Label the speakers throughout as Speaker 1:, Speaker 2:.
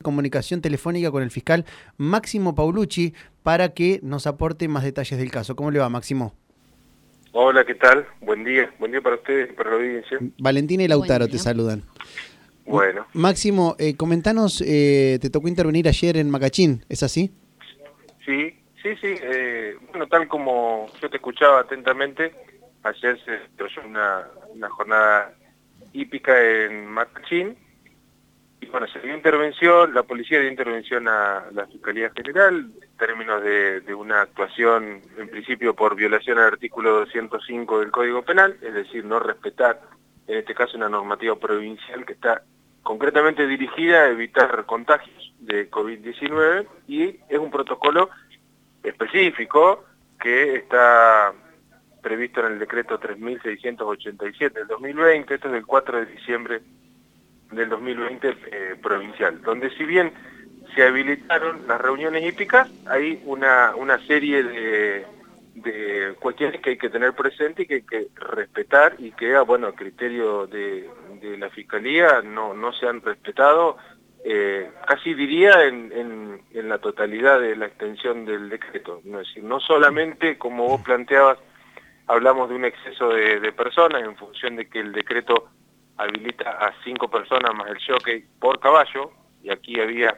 Speaker 1: comunicación telefónica con el fiscal Máximo Paulucci para que nos aporte más detalles del caso. ¿Cómo le va, Máximo?
Speaker 2: Hola, ¿qué tal? Buen día para ustedes y para la audiencia.
Speaker 1: Valentina y Lautaro te saludan.
Speaker 2: Bueno.
Speaker 1: Máximo, comentanos, te tocó intervenir ayer en Macachín, ¿es así?
Speaker 2: Sí. Bueno, tal como yo te escuchaba atentamente, ayer se desarrolló una jornada hípica en Macachín. Y bueno, se dio intervención, la policía dio intervención a la Fiscalía General en términos de una actuación, en principio por violación al artículo 205 del Código Penal, es decir, no respetar, en este caso, una normativa provincial que está concretamente dirigida a evitar contagios de COVID-19 y es un protocolo específico que está previsto en el decreto 3687 del 2020, esto es del 4 de diciembre del 2020 provincial, donde si bien se habilitaron las reuniones hípicas, hay una serie de cuestiones que hay que tener presente y que hay que respetar y que, bueno, a criterio de la Fiscalía no se han respetado, casi diría en la totalidad de la extensión del decreto. Es decir, no solamente, como vos planteabas, hablamos de un exceso de personas en función de que el decreto habilita a 5 personas más el jockey por caballo, y aquí había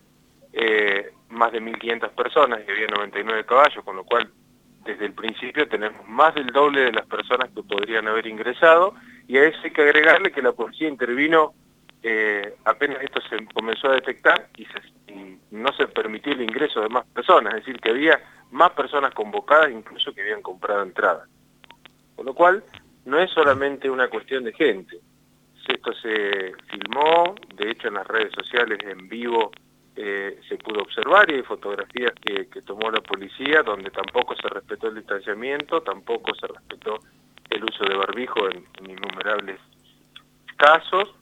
Speaker 2: más de 1.500 personas y había 99 caballos, con lo cual desde el principio tenemos más del doble de las personas que podrían haber ingresado, y a eso hay que agregarle que la policía intervino apenas esto se comenzó a detectar y no se permitió el ingreso de más personas, es decir, que había más personas convocadas incluso que habían comprado entradas. Con lo cual, no es solamente una cuestión de gente. Esto se filmó, de hecho en las redes sociales en vivo se pudo observar y hay fotografías que tomó la policía donde tampoco se respetó el distanciamiento, tampoco se respetó el uso de barbijo en innumerables casos.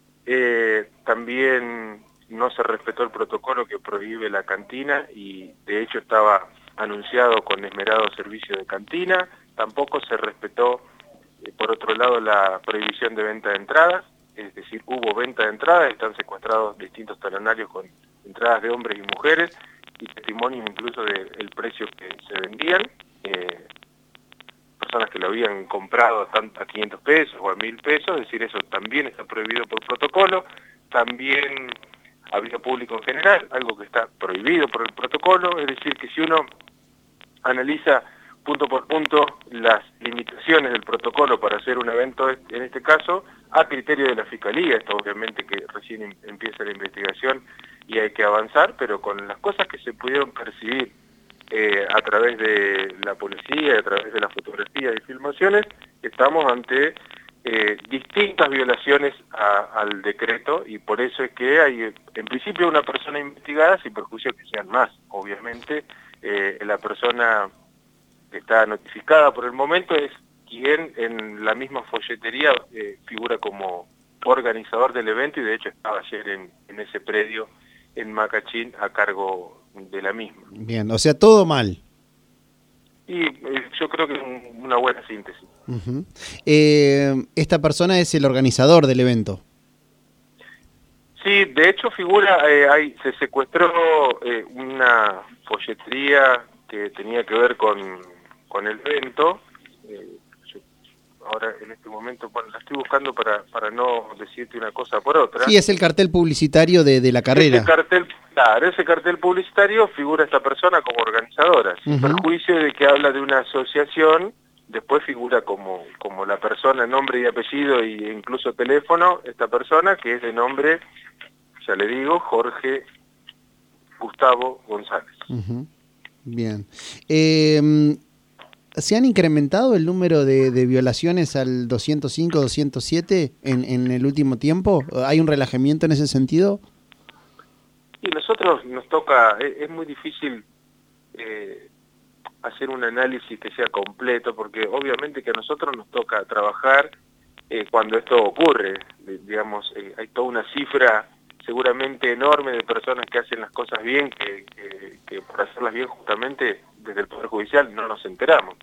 Speaker 2: También no se respetó el protocolo que prohíbe la cantina y de hecho estaba anunciado con esmerado servicio de cantina. Tampoco se respetó, por otro lado, la prohibición de venta de entradas, es decir, hubo venta de entradas, están secuestrados distintos talonarios con entradas de hombres y mujeres y testimonios incluso del precio que se vendían, personas que lo habían comprado a 500 pesos o a 1.000 pesos, es decir, eso también está prohibido por protocolo. También había público en general, algo que está prohibido por el protocolo, es decir, que si uno analiza punto por punto las limitaciones del protocolo para hacer un evento, en este caso, a criterio de la Fiscalía, esto obviamente que recién empieza la investigación y hay que avanzar, pero con las cosas que se pudieron percibir a través de la policía, a través de las fotografías y filmaciones, estamos ante distintas violaciones al decreto y por eso es que hay en principio una persona investigada sin perjuicio que sean más. Obviamente la persona que está notificada por el momento es quien en la misma folletería figura como organizador del evento y de hecho estaba ayer en ese predio en Macachín a cargo de la misma.
Speaker 1: Bien, o sea, todo mal.
Speaker 2: Y yo creo que es una buena síntesis.
Speaker 1: Uh-huh. Esta persona es el organizador del evento.
Speaker 2: Sí, de hecho figura, se secuestró una folletería que tenía que ver con el evento. Ahora en este momento, bueno, la estoy buscando para no decirte una cosa por otra.
Speaker 1: Sí, es el cartel publicitario de la carrera.
Speaker 2: Ese cartel publicitario figura esta persona como organizadora, sin perjuicio de que habla de una asociación, después figura como la persona, nombre y apellido e incluso teléfono, esta persona que es de nombre, ya le digo, Jorge Gustavo González.
Speaker 1: Bien. ¿Se han incrementado el número de violaciones al 205, 207 en el último tiempo? ¿Hay un relajamiento en ese sentido?
Speaker 2: Y nosotros nos toca, es muy difícil hacer un análisis que sea completo, porque obviamente que a nosotros nos toca trabajar cuando esto ocurre. Digamos, hay toda una cifra seguramente enorme de personas que hacen las cosas bien, que por hacerlas bien justamente desde el Poder Judicial no nos enteramos.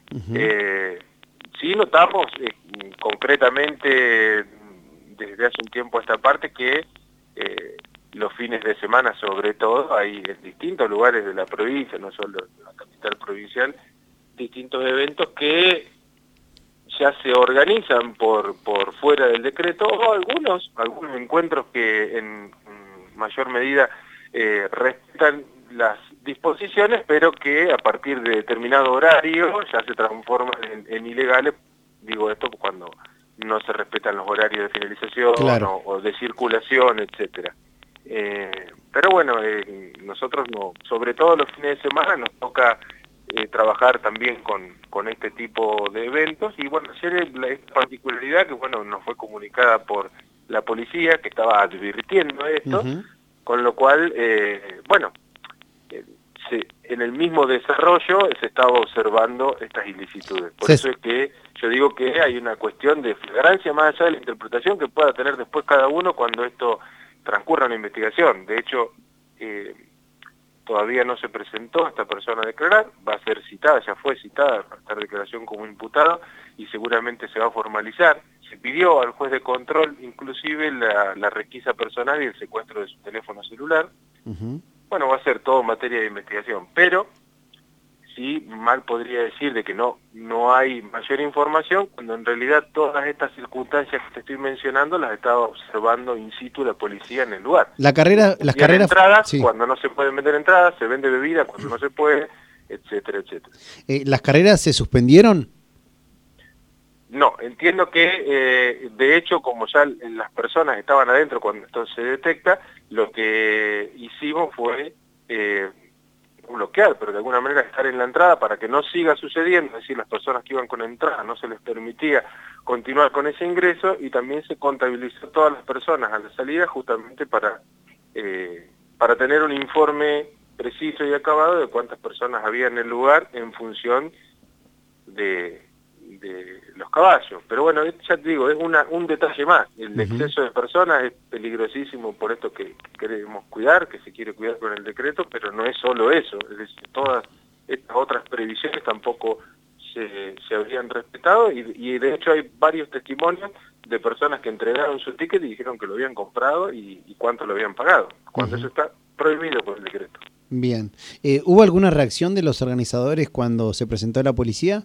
Speaker 2: Sí notamos concretamente desde hace un tiempo a esta parte que los fines de semana sobre todo, hay en distintos lugares de la provincia, no solo en la capital provincial, distintos eventos que ya se organizan por fuera del decreto, o algunos encuentros que en mayor medida respetan las disposiciones, pero que a partir de determinado horario ya se transforman en ilegales. Digo esto cuando no se respetan los horarios de finalización,
Speaker 1: claro,
Speaker 2: o de circulación, etcétera. Pero bueno, nosotros no, sobre todo los fines de semana nos toca trabajar también con este tipo de eventos, y bueno, ayer esta particularidad que bueno nos fue comunicada por la policía, que estaba advirtiendo esto, con lo cual, bueno, en el mismo desarrollo se estaba observando estas ilicitudes. Por eso es que yo digo que hay una cuestión de flagrancia más allá de la interpretación que pueda tener después cada uno cuando esto transcurra una investigación. De hecho, todavía no se presentó esta persona a declarar, va a ser citada, ya fue citada para estar declaración como imputado y seguramente se va a formalizar. Se pidió al juez de control inclusive la requisa personal y el secuestro de su teléfono celular. Bueno, va a ser todo materia de investigación, pero sí mal podría decir de que no hay mayor información, cuando en realidad todas estas circunstancias que te estoy mencionando las estaba observando in situ la policía en el lugar.
Speaker 1: Las carreras...
Speaker 2: entradas, sí, cuando no se pueden vender entradas, se vende bebida cuando no se puede, etcétera, etcétera.
Speaker 1: ¿Las carreras se suspendieron?
Speaker 2: No, entiendo que, de hecho, como ya las personas estaban adentro cuando esto se detecta, lo que hicimos fue bloquear, pero de alguna manera estar en la entrada para que no siga sucediendo, es decir, las personas que iban con entrada no se les permitía continuar con ese ingreso, y también se contabilizó todas las personas a la salida justamente para tener un informe preciso y acabado de cuántas personas había en el lugar en función de los caballos. Pero bueno, ya te digo, es un detalle más. El exceso de personas es peligrosísimo por esto que queremos cuidar, que se quiere cuidar con el decreto, pero no es solo eso. Es decir, todas estas otras previsiones tampoco se habrían respetado, y de hecho hay varios testimonios de personas que entregaron su ticket y dijeron que lo habían comprado y cuánto lo habían pagado, cuando eso está prohibido por el decreto.
Speaker 1: Bien. ¿Hubo alguna reacción de los organizadores cuando se presentó a la policía?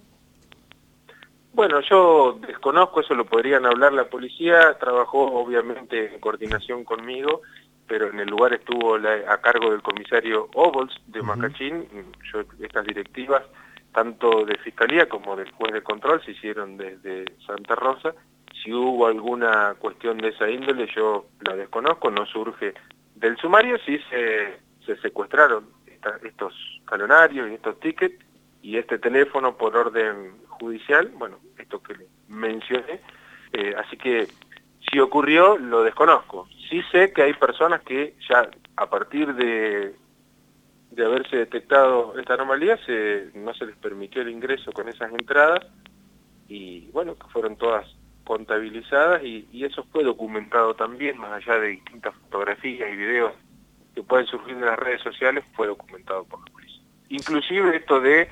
Speaker 2: Bueno, yo desconozco, eso lo podrían hablar la policía, trabajó obviamente en coordinación conmigo, pero en el lugar estuvo a cargo del comisario Obols de Macachín. Estas directivas, tanto de Fiscalía como del juez de control, se hicieron desde Santa Rosa. Si hubo alguna cuestión de esa índole, yo la desconozco, no surge del sumario. Sí se secuestraron estos talonarios y estos tickets, y este teléfono por orden judicial, bueno, esto que le mencioné, así que si ocurrió, lo desconozco. Sí sé que hay personas que ya a partir de haberse detectado esta anomalía, no se les permitió el ingreso con esas entradas, y bueno, que fueron todas contabilizadas, y eso fue documentado también, más allá de distintas fotografías y videos que pueden surgir de las redes sociales, fue documentado por la policía. Inclusive esto de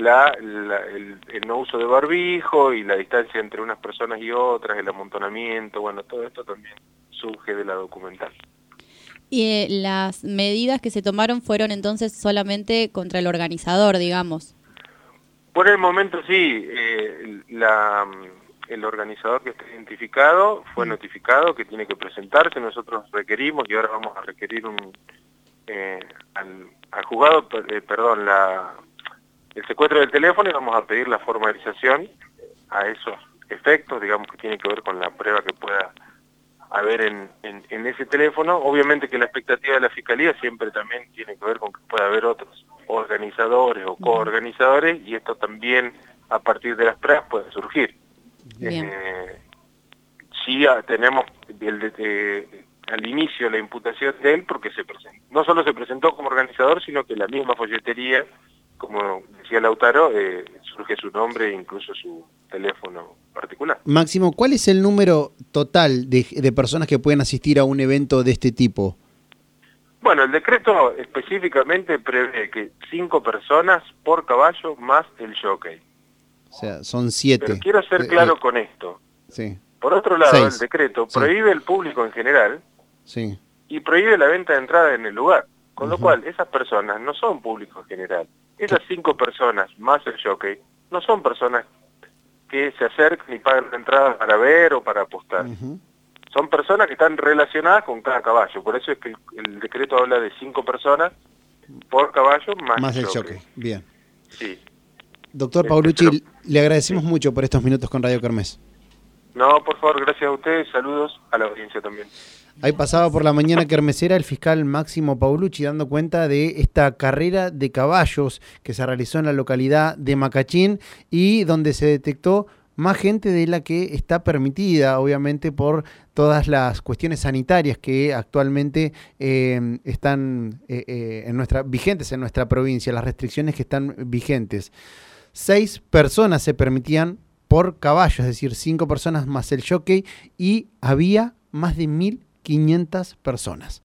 Speaker 2: el no uso de barbijo y la distancia entre unas personas y otras, el amontonamiento, bueno, todo esto también surge de la documental.
Speaker 3: Y las medidas que se tomaron fueron entonces solamente contra el organizador, digamos.
Speaker 2: Por el momento sí, el organizador que está identificado fue notificado que tiene que presentarse. Nosotros requerimos, y ahora vamos a requerir al juzgado, el secuestro del teléfono, y vamos a pedir la formalización a esos efectos, digamos, que tiene que ver con la prueba que pueda haber en ese teléfono. Obviamente que la expectativa de la Fiscalía siempre también tiene que ver con que pueda haber otros organizadores o coorganizadores, y esto también a partir de las pruebas puede surgir. Sí tenemos al inicio la imputación de él, porque no solo se presentó como organizador, sino que la misma folletería, como decía Lautaro, surge su nombre e incluso su teléfono particular.
Speaker 1: Máximo, ¿cuál es el número total de personas que pueden asistir a un evento de este tipo?
Speaker 2: Bueno, el decreto específicamente prevé que 5 personas por caballo más el jockey.
Speaker 1: O sea, son 7.
Speaker 2: Pero quiero ser claro con esto.
Speaker 1: Sí.
Speaker 2: Por otro lado,
Speaker 1: 6.
Speaker 2: El decreto prohíbe el público en general,
Speaker 1: sí,
Speaker 2: y prohíbe la venta de entrada en el lugar. Con lo cual, esas personas no son público en general. Esas 5 personas, más el jockey, no son personas que se acercan y pagan la entrada para ver o para apostar. Son personas que están relacionadas con cada caballo. Por eso es que el decreto habla de 5 personas por caballo más el jockey.
Speaker 1: Bien.
Speaker 2: Sí.
Speaker 1: Doctor Paulucci, le agradecemos mucho por estos minutos con Radio Kermés.
Speaker 2: No, por favor, gracias a ustedes. Saludos a la audiencia también.
Speaker 1: Ahí pasaba por la mañana kermesera el fiscal Máximo Paulucci dando cuenta de esta carrera de caballos que se realizó en la localidad de Macachín y donde se detectó más gente de la que está permitida, obviamente por todas las cuestiones sanitarias que actualmente están vigentes en nuestra provincia, las restricciones que están vigentes. 6 personas se permitían por caballo, es decir, 5 personas más el jockey, y había más de 1.500 personas.